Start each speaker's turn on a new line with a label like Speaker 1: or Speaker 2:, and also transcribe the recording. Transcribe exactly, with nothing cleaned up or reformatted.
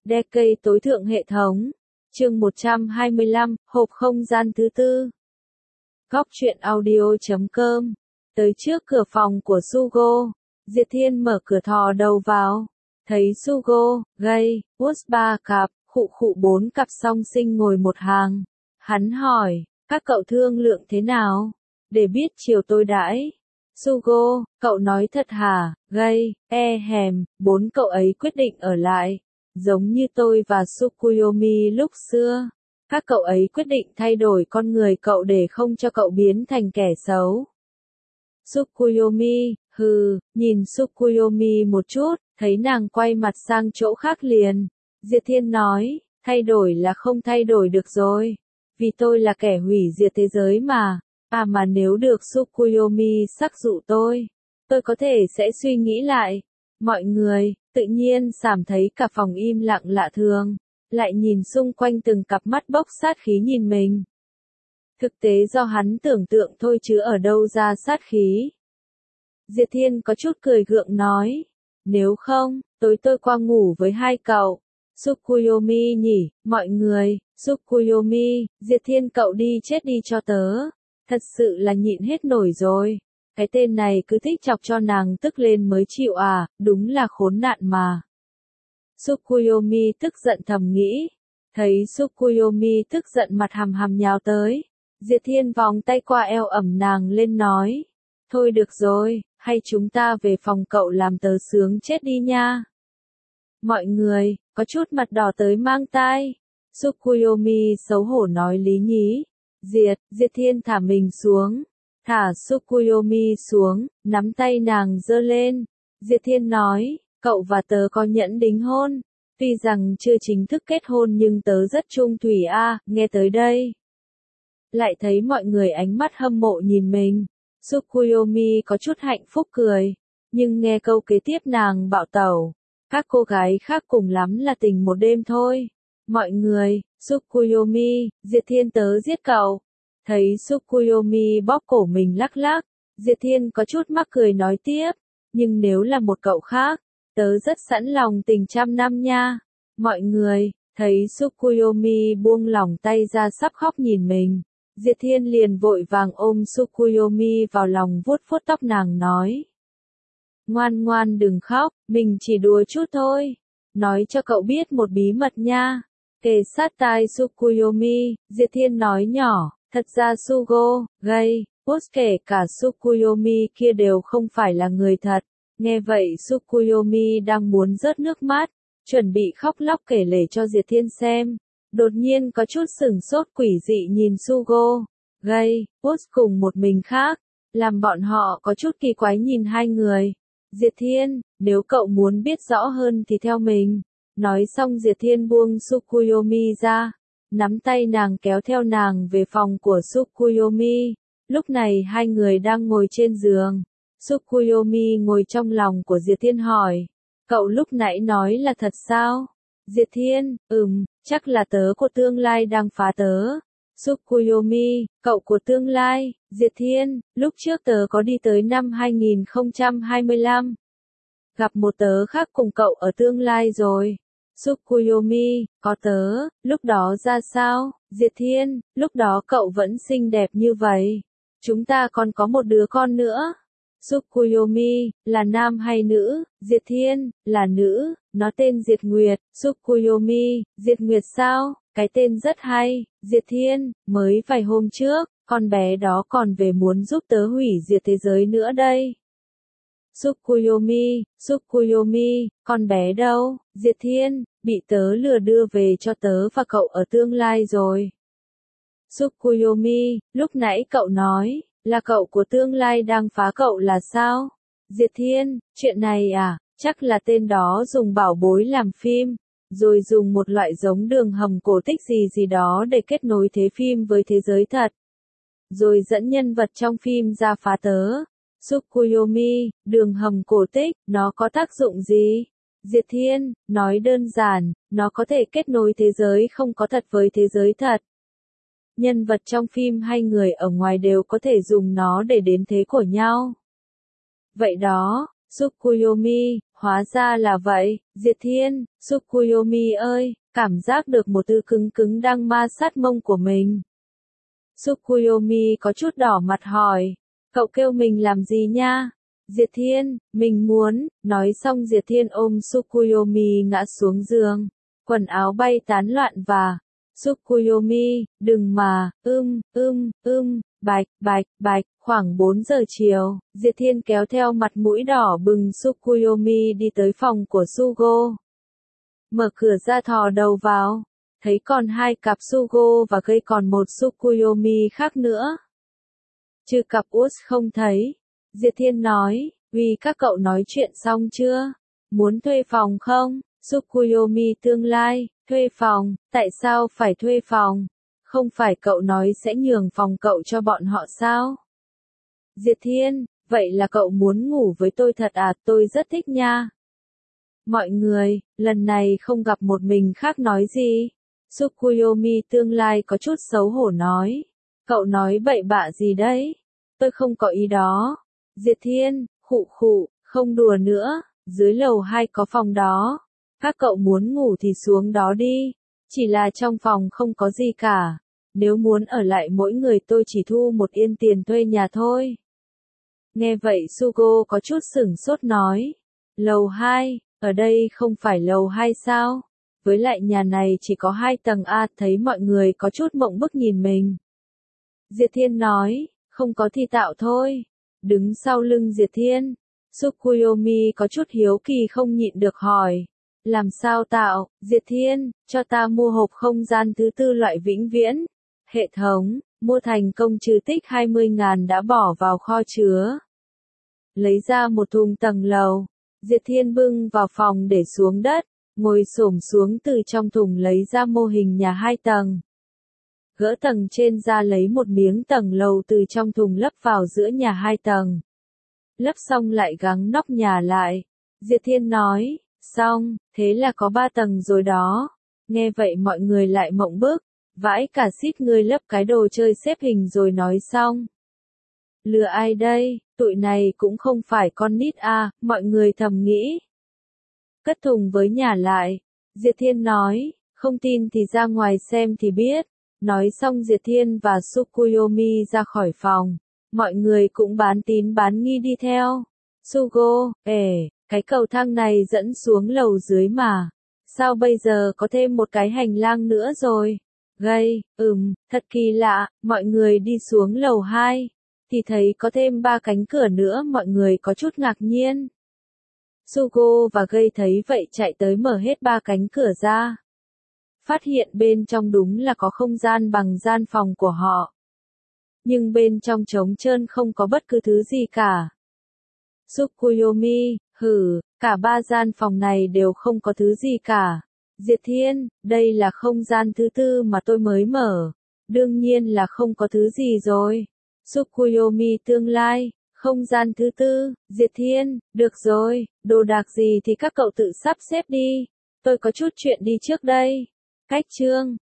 Speaker 1: Decade tối thượng hệ thống. Chương một trăm hai mươi lăm, hộp không gian thứ tư. Góc truyện audio.com. Tới trước cửa phòng của Sugo, Diệp Thiên mở cửa thò đầu vào. Thấy Sugo, Gay, Woods ba cặp, khụ khụ bốn cặp song sinh ngồi một hàng. Hắn hỏi, các cậu thương lượng thế nào? Để biết chiều tôi đãi. Sugo, cậu nói thật hả? Gay, e hèm, bốn cậu ấy quyết định ở lại. Giống như tôi và Tsukuyomi lúc xưa. Các cậu ấy quyết định thay đổi con người cậu để không cho cậu biến thành kẻ xấu. Tsukuyomi, hừ, nhìn Tsukuyomi một chút, thấy nàng quay mặt sang chỗ khác liền. Diệp Thiên nói, thay đổi là không thay đổi được rồi. Vì tôi là kẻ hủy diệt thế giới mà. À mà nếu được Tsukuyomi sắc dụ tôi, tôi có thể sẽ suy nghĩ lại. Mọi người, tự nhiên cảm thấy cả phòng im lặng lạ thường, lại nhìn xung quanh từng cặp mắt bốc sát khí nhìn mình. Thực tế do hắn tưởng tượng thôi chứ ở đâu ra sát khí. Diệp Thiên có chút cười gượng nói, nếu không, tối tôi qua ngủ với hai cậu. Tsukuyomi nhỉ, mọi người, Tsukuyomi, Diệp Thiên cậu đi chết đi cho tớ. Thật sự là nhịn hết nổi rồi. Cái tên này cứ thích chọc cho nàng tức lên mới chịu à, đúng là khốn nạn mà. Tsukuyomi tức giận thầm nghĩ. Thấy Tsukuyomi tức giận mặt hằm hằm nhào tới. Diệp Thiên vòng tay qua eo ẩm nàng lên nói. Thôi được rồi, hay chúng ta về phòng cậu làm tớ sướng chết đi nha. Mọi người, có chút mặt đỏ tới mang tai. Tsukuyomi xấu hổ nói lý nhí. Diệt, Diệp Thiên thả mình xuống. Thả Tsukuyomi xuống, nắm tay nàng giơ lên. Diệp Thiên nói, cậu và tớ có nhẫn đính hôn. Tuy rằng chưa chính thức kết hôn nhưng tớ rất trung thủy a, à, nghe tới đây. Lại thấy mọi người ánh mắt hâm mộ nhìn mình. Tsukuyomi có chút hạnh phúc cười. Nhưng nghe câu kế tiếp nàng bạo tẩu. Các cô gái khác cùng lắm là tình một đêm thôi. Mọi người, Tsukuyomi, Diệp Thiên tớ giết cậu. Thấy Tsukuyomi bóp cổ mình lắc lắc, Diệp Thiên có chút mắc cười nói tiếp, nhưng nếu là một cậu khác, tớ rất sẵn lòng tình trăm năm nha. Mọi người, thấy Tsukuyomi buông lỏng tay ra sắp khóc nhìn mình, Diệp Thiên liền vội vàng ôm Tsukuyomi vào lòng vuốt vuốt tóc nàng nói. Ngoan ngoan đừng khóc, mình chỉ đùa chút thôi. Nói cho cậu biết một bí mật nha. Kề sát tai Tsukuyomi, Diệp Thiên nói nhỏ, thật ra Sugo, Gay, Woods kể cả Tsukuyomi kia đều không phải là người thật. Nghe vậy Tsukuyomi đang muốn rớt nước mắt, chuẩn bị khóc lóc kể lể cho Diệp Thiên xem. Đột nhiên có chút sửng sốt quỷ dị nhìn Sugo, Gay, Woods cùng một mình khác, làm bọn họ có chút kỳ quái nhìn hai người. Diệp Thiên, nếu cậu muốn biết rõ hơn thì theo mình. Nói xong Diệp Thiên buông Tsukuyomi ra, nắm tay nàng kéo theo nàng về phòng của Tsukuyomi. Lúc này hai người đang ngồi trên giường. Tsukuyomi ngồi trong lòng của Diệp Thiên hỏi, cậu lúc nãy nói là thật sao? Diệp Thiên, ừm, chắc là tớ của tương lai đang phá tớ. Tsukuyomi, cậu của tương lai, Diệp Thiên, lúc trước tớ có đi tới năm hai nghìn không trăm hai mươi lăm. Gặp một tớ khác cùng cậu ở tương lai rồi. Tsukuyomi, có tớ, lúc đó ra sao? Diệp Thiên, lúc đó cậu vẫn xinh đẹp như vậy. Chúng ta còn có một đứa con nữa. Tsukuyomi, là nam hay nữ? Diệp Thiên, là nữ, nó tên Diệp Nguyệt. Tsukuyomi, Diệp Nguyệt sao? Cái tên rất hay. Diệp Thiên, mới vài hôm trước, con bé đó còn về muốn giúp tớ hủy diệt thế giới nữa đây. Tsukuyomi, Tsukuyomi, con bé đâu? Diệp Thiên, bị tớ lừa đưa về cho tớ và cậu ở tương lai rồi. Tsukuyomi, lúc nãy cậu nói, là cậu của tương lai đang phá cậu là sao? Diệp Thiên, chuyện này à, chắc là tên đó dùng bảo bối làm phim, rồi dùng một loại giống đường hầm cổ tích gì gì đó để kết nối thế phim với thế giới thật. Rồi dẫn nhân vật trong phim ra phá tớ. Tsukuyomi, đường hầm cổ tích, nó có tác dụng gì? Diệp Thiên, nói đơn giản, nó có thể kết nối thế giới không có thật với thế giới thật. Nhân vật trong phim hay người ở ngoài đều có thể dùng nó để đến thế của nhau. Vậy đó, Tsukuyomi, Hóa ra là vậy, Diệt Thiên, Tsukuyomi ơi, cảm giác được một thứ cứng cứng đang ma sát mông của mình. Tsukuyomi có chút đỏ mặt hỏi, cậu kêu mình làm gì nha? Diệt Thiên, mình muốn, nói xong Diệt Thiên ôm Tsukuyomi ngã xuống giường, quần áo bay tán loạn và, Tsukuyomi, đừng mà, ưm, ưm, ưm, bạch, bạch, bạch, khoảng bốn giờ chiều, Diệt Thiên kéo theo mặt mũi đỏ bừng Tsukuyomi đi tới phòng của Sugo. Mở cửa ra thò đầu vào, thấy còn hai cặp Sugo và gây còn một Tsukuyomi khác nữa. Chứ cặp út không thấy. Diệt Thiên nói, vì các cậu nói chuyện xong chưa? Muốn thuê phòng không? Tsukuyomi tương lai, thuê phòng, tại sao phải thuê phòng? Không phải cậu nói sẽ nhường phòng cậu cho bọn họ sao? Diệt Thiên, vậy là cậu muốn ngủ với tôi thật à, tôi rất thích nha. Mọi người, lần này không gặp một mình khác nói gì. Tsukuyomi tương lai có chút xấu hổ nói. Cậu nói bậy bạ gì đấy? Tôi không có ý đó. Diệt Thiên, khụ khụ, không đùa nữa, dưới lầu hai có phòng đó. Các cậu muốn ngủ thì xuống đó đi. Chỉ là trong phòng không có gì cả. Nếu muốn ở lại mỗi người tôi chỉ thu một yên tiền thuê nhà thôi. Nghe vậy Sugo có chút sửng sốt nói. Lầu hai, ở đây không phải lầu hai sao? Với lại nhà này chỉ có hai tầng a, thấy mọi người có chút mộng bức nhìn mình. Diệt Thiên nói, không có thì tạo thôi. Đứng sau lưng Diệt Thiên, Tsukuyomi có chút hiếu kỳ không nhịn được hỏi. Làm sao tạo? Diệt Thiên, cho ta mua hộp không gian thứ tư loại vĩnh viễn. Hệ thống, mua thành công trừ tích hai mươi ngàn đã bỏ vào kho chứa. Lấy ra một thùng tầng lầu. Diệt Thiên bưng vào phòng để xuống đất, ngồi xổm xuống từ trong thùng lấy ra mô hình nhà hai tầng. Gỡ tầng trên ra lấy một miếng tầng lầu từ trong thùng lấp vào giữa nhà hai tầng. Lấp xong lại gắn nóc nhà lại. Diệt Thiên nói, xong, thế là có ba tầng rồi đó. Nghe vậy mọi người lại mộng bức. Vãi cả xít ngươi lấp cái đồ chơi xếp hình rồi nói xong. Lừa ai đây, tụi này cũng không phải con nít à, mọi người thầm nghĩ. Cất thùng với nhà lại. Diệt Thiên nói, không tin thì ra ngoài xem thì biết. Nói xong Diệt Thiên và Tsukuyomi ra khỏi phòng. Mọi người cũng bán tín bán nghi đi theo. Sugo, ể, cái cầu thang này dẫn xuống lầu dưới mà. Sao bây giờ có thêm một cái hành lang nữa rồi? Gây, ừm, thật kỳ lạ, mọi người đi xuống lầu hai. Thì thấy có thêm ba cánh cửa nữa, mọi người có chút ngạc nhiên. Sugo và Gây thấy vậy chạy tới mở hết ba cánh cửa ra. Phát hiện bên trong đúng là có không gian bằng gian phòng của họ. Nhưng bên trong trống trơn không có bất cứ thứ gì cả. Tsukuyomi, hử, cả ba gian phòng này đều không có thứ gì cả. Diệt Thiên, đây là không gian thứ tư mà tôi mới mở. Đương nhiên là không có thứ gì rồi. Tsukuyomi tương lai, không gian thứ tư, Diệt Thiên, được rồi, đồ đạc gì thì các cậu tự sắp xếp đi. Tôi có chút chuyện đi trước đây. Cách chương